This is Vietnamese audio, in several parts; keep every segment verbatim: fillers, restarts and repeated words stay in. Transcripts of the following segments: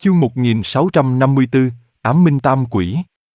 Chương một nghìn sáu trăm năm mươi tư, Ám Minh Tam Quỷ.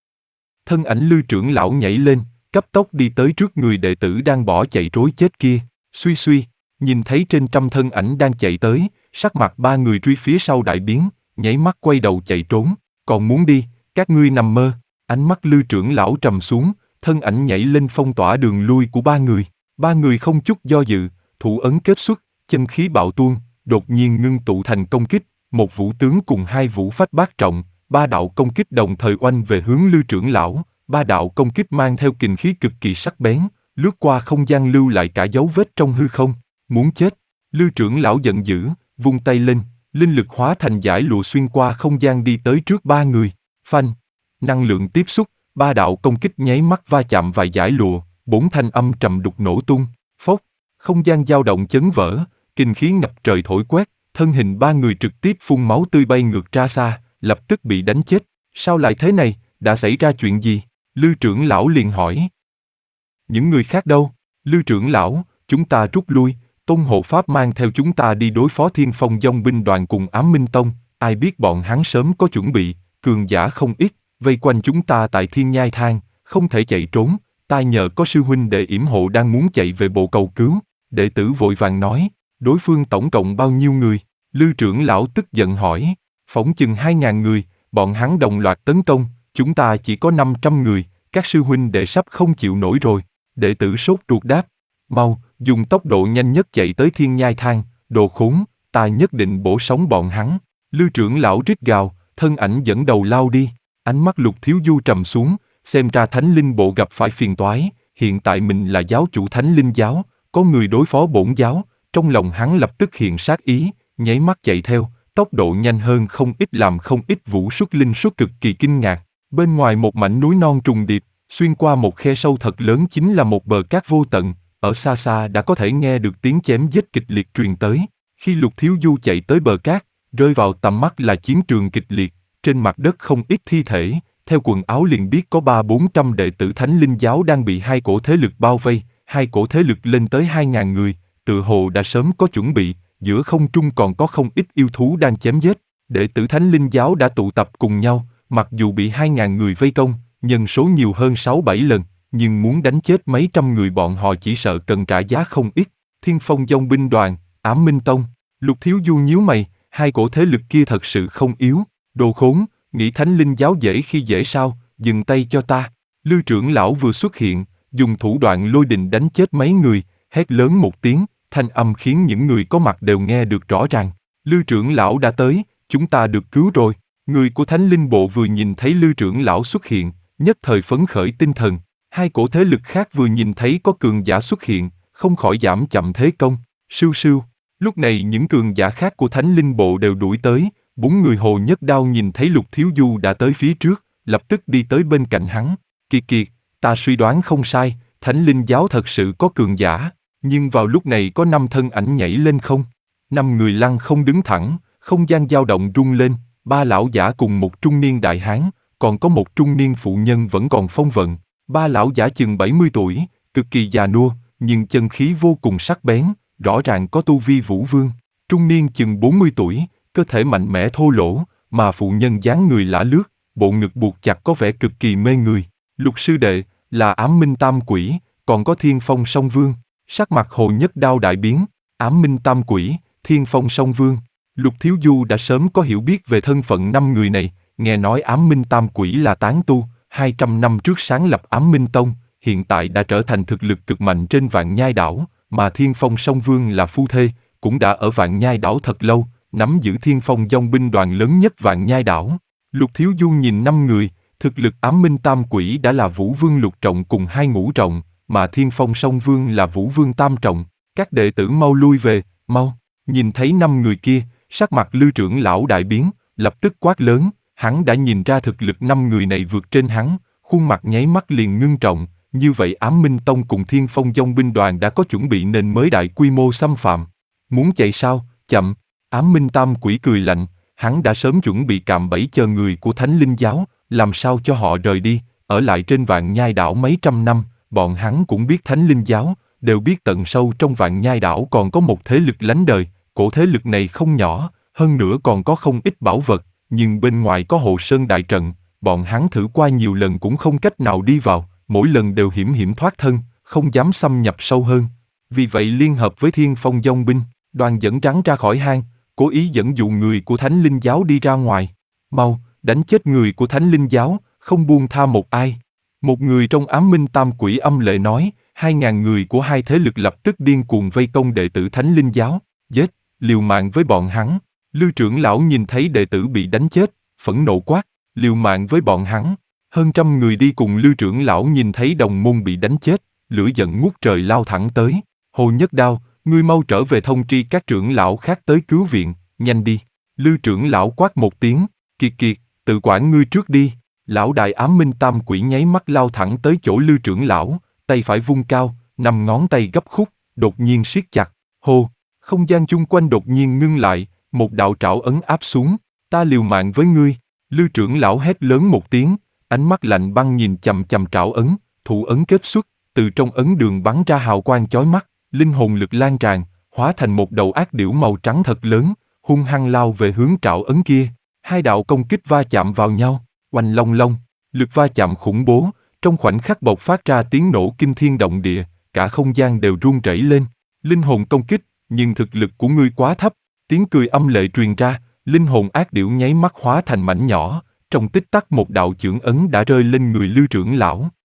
Thân ảnh Lư trưởng lão nhảy lên, cấp tốc đi tới trước người đệ tử đang bỏ chạy trối chết kia. Suy suy, nhìn thấy trên trăm thân ảnh đang chạy tới, sắc mặt ba người truy phía sau đại biến, nháy mắt quay đầu chạy trốn. Còn muốn đi, các ngươi nằm mơ. Ánh mắt Lư trưởng lão trầm xuống, thân ảnh nhảy lên phong tỏa đường lui của ba người. Ba người không chút do dự, thủ ấn kết xuất, chân khí bạo tuôn, đột nhiên ngưng tụ thành công kích. Một vũ tướng cùng hai vũ phách bát trọng, ba đạo công kích đồng thời oanh về hướng Lư trưởng lão. Ba đạo công kích mang theo kình khí cực kỳ sắc bén, lướt qua không gian lưu lại cả dấu vết trong hư không. Muốn chết. Lư trưởng lão giận dữ, vung tay lên, linh lực hóa thành dải lụa xuyên qua không gian đi tới trước ba người. Phanh. Năng lượng tiếp xúc, ba đạo công kích nháy mắt va chạm vài dải lụa, bốn thanh âm trầm đục nổ tung. Phốc. Không gian dao động chấn vỡ, kình khí ngập trời thổi quét. Thân hình ba người trực tiếp phun máu tươi bay ngược ra xa, lập tức bị đánh chết. Sao lại thế này, đã xảy ra chuyện gì? Lư trưởng lão liền hỏi. Những người khác đâu? Lư trưởng lão, chúng ta rút lui, Tôn hộ pháp mang theo chúng ta đi đối phó Thiên Phong Dông binh đoàn cùng Ám Minh Tông. Ai biết bọn hắn sớm có chuẩn bị, cường giả không ít, vây quanh chúng ta tại Thiên Nhai Thang, không thể chạy trốn. Tai nhờ có sư huynh đệ yểm hộ đang muốn chạy về bộ cầu cứu. Đệ tử vội vàng nói. Đối phương tổng cộng bao nhiêu người? Lư trưởng lão tức giận hỏi. Phỏng chừng hai ngàn người, bọn hắn đồng loạt tấn công, chúng ta chỉ có năm trăm người, các sư huynh đệ sắp không chịu nổi rồi. Đệ tử sốt ruột đáp. Mau, dùng tốc độ nhanh nhất chạy tới Thiên Nhai Thang, đồ khốn, ta nhất định bổ sống bọn hắn. Lư trưởng lão rít gào, thân ảnh dẫn đầu lao đi. Ánh mắt Lục Thiếu Du trầm xuống, xem ra Thánh Linh Bộ gặp phải phiền toái. Hiện tại mình là giáo chủ Thánh Linh giáo, có người đối phó bổn giáo. Trong lòng hắn lập tức hiện sát ý, nháy mắt chạy theo, tốc độ nhanh hơn không ít làm không ít vũ xuất linh xuất cực kỳ kinh ngạc. Bên ngoài một mảnh núi non trùng điệp, xuyên qua một khe sâu thật lớn chính là một bờ cát vô tận, ở xa xa đã có thể nghe được tiếng chém giết kịch liệt truyền tới. Khi Lục Thiếu Du chạy tới bờ cát, rơi vào tầm mắt là chiến trường kịch liệt, trên mặt đất không ít thi thể, theo quần áo liền biết có ba bốn trăm đệ tử Thánh Linh giáo đang bị hai cổ thế lực bao vây, hai cổ thế lực lên tới hai ngàn người. Tự hồ đã sớm có chuẩn bị, giữa không trung còn có không ít yêu thú đang chém giết. Đệ tử Thánh Linh giáo đã tụ tập cùng nhau, mặc dù bị hai ngàn người vây công, nhân số nhiều hơn sáu bảy lần, nhưng muốn đánh chết mấy trăm người bọn họ chỉ sợ cần trả giá không ít. Thiên Phong Dông binh đoàn, Ám Minh Tông. Lục Thiếu Du nhíu mày, hai cổ thế lực kia thật sự không yếu. Đồ khốn, nghĩ Thánh Linh giáo dễ khi dễ sao, dừng tay cho ta. Lư trưởng lão vừa xuất hiện, dùng thủ đoạn lôi đình đánh chết mấy người, hét lớn một tiếng. Thanh âm khiến những người có mặt đều nghe được rõ ràng. Lư trưởng lão đã tới, chúng ta được cứu rồi. Người của Thánh Linh Bộ vừa nhìn thấy Lư trưởng lão xuất hiện, nhất thời phấn khởi tinh thần. Hai cổ thế lực khác vừa nhìn thấy có cường giả xuất hiện, không khỏi giảm chậm thế công. Sưu sưu. Lúc này những cường giả khác của Thánh Linh Bộ đều đuổi tới. Bốn người Hồ Nhất Đao nhìn thấy Lục Thiếu Du đã tới phía trước, lập tức đi tới bên cạnh hắn. Kiệt kiệt, ta suy đoán không sai, Thánh Linh giáo thật sự có cường giả. Nhưng vào lúc này có năm thân ảnh nhảy lên không. Năm người lăn không đứng thẳng, không gian dao động rung lên, ba lão giả cùng một trung niên đại hán, còn có một trung niên phụ nhân vẫn còn phong vận. Ba lão giả chừng bảy mươi tuổi, cực kỳ già nua, nhưng chân khí vô cùng sắc bén, rõ ràng có tu vi vũ vương. Trung niên chừng bốn mươi tuổi, cơ thể mạnh mẽ thô lỗ, mà phụ nhân dáng người lả lướt, bộ ngực buộc chặt có vẻ cực kỳ mê người. Lục sư đệ, là Ám Minh Tam Quỷ, còn có Thiên Phong Song Vương. Sắc mặt Hồ Nhất Đao đại biến, Ám Minh Tam Quỷ, Thiên Phong Song Vương. Lục Thiếu Du đã sớm có hiểu biết về thân phận năm người này, nghe nói Ám Minh Tam Quỷ là tán tu, hai trăm năm trước sáng lập Ám Minh Tông, hiện tại đã trở thành thực lực cực mạnh trên Vạn Nhai đảo, mà Thiên Phong Song Vương là phu thê, cũng đã ở Vạn Nhai đảo thật lâu, nắm giữ Thiên Phong Dông binh đoàn lớn nhất Vạn Nhai đảo. Lục Thiếu Du nhìn năm người, thực lực Ám Minh Tam Quỷ đã là Vũ Vương lục trọng cùng hai ngũ trọng, mà Thiên Phong Song Vương là Vũ Vương tam trọng. Các đệ tử mau lui về, mau. Nhìn thấy năm người kia, sắc mặt Lư trưởng lão đại biến, lập tức quát lớn. Hắn đã nhìn ra thực lực năm người này vượt trên hắn, khuôn mặt nháy mắt liền ngưng trọng. Như vậy Ám Minh Tông cùng Thiên Phong Dông binh đoàn đã có chuẩn bị nên mới đại quy mô xâm phạm. Muốn chạy sao? Chậm. Ám Minh Tam Quỷ cười lạnh, hắn đã sớm chuẩn bị cạm bẫy chờ người của Thánh Linh giáo, làm sao cho họ rời đi, ở lại trên Vạn Nhai đảo mấy trăm năm. Bọn hắn cũng biết Thánh Linh giáo, đều biết tận sâu trong Vạn Nhai đảo còn có một thế lực lánh đời, cổ thế lực này không nhỏ, hơn nữa còn có không ít bảo vật, nhưng bên ngoài có Hộ Sơn đại trận, bọn hắn thử qua nhiều lần cũng không cách nào đi vào, mỗi lần đều hiểm hiểm thoát thân, không dám xâm nhập sâu hơn. Vì vậy liên hợp với Thiên Phong Dông binh, đoàn dẫn rắn ra khỏi hang, cố ý dẫn dụ người của Thánh Linh giáo đi ra ngoài. Mau, đánh chết người của Thánh Linh giáo, không buông tha một ai. Một người trong ám minh tam quỷ âm lệ nói, hai ngàn người của hai thế lực lập tức điên cuồng vây công đệ tử Thánh Linh giáo, giết, liều mạng với bọn hắn. Lưu trưởng lão nhìn thấy đệ tử bị đánh chết, phẫn nộ quát, liều mạng với bọn hắn. Hơn trăm người đi cùng Lưu trưởng lão nhìn thấy đồng môn bị đánh chết, lửa giận ngút trời lao thẳng tới. Hồ Nhất Đao, ngươi mau trở về thông tri các trưởng lão khác tới cứu viện, nhanh đi. Lưu trưởng lão quát một tiếng, kiệt kiệt, tự quản ngươi trước đi. Lão đại ám minh tam quỷ nháy mắt lao thẳng tới chỗ Lưu trưởng lão, tay phải vung cao, năm ngón tay gấp khúc, đột nhiên siết chặt. Hô, không gian chung quanh đột nhiên ngưng lại, một đạo trảo ấn áp xuống, ta liều mạng với ngươi. Lưu trưởng lão hét lớn một tiếng, ánh mắt lạnh băng nhìn chằm chằm trảo ấn, thủ ấn kết xuất, từ trong ấn đường bắn ra hào quang chói mắt, linh hồn lực lan tràn, hóa thành một đầu ác điểu màu trắng thật lớn, hung hăng lao về hướng trảo ấn kia. Hai đạo công kích va chạm vào nhau, oanh long long, lực va chạm khủng bố, trong khoảnh khắc bộc phát ra tiếng nổ kinh thiên động địa, cả không gian đều rung rẩy lên. Linh hồn công kích, nhưng thực lực của ngươi quá thấp. Tiếng cười âm lệ truyền ra, linh hồn ác điểu nháy mắt hóa thành mảnh nhỏ, trong tích tắc một đạo chưởng ấn đã rơi lên người Lưu trưởng lão.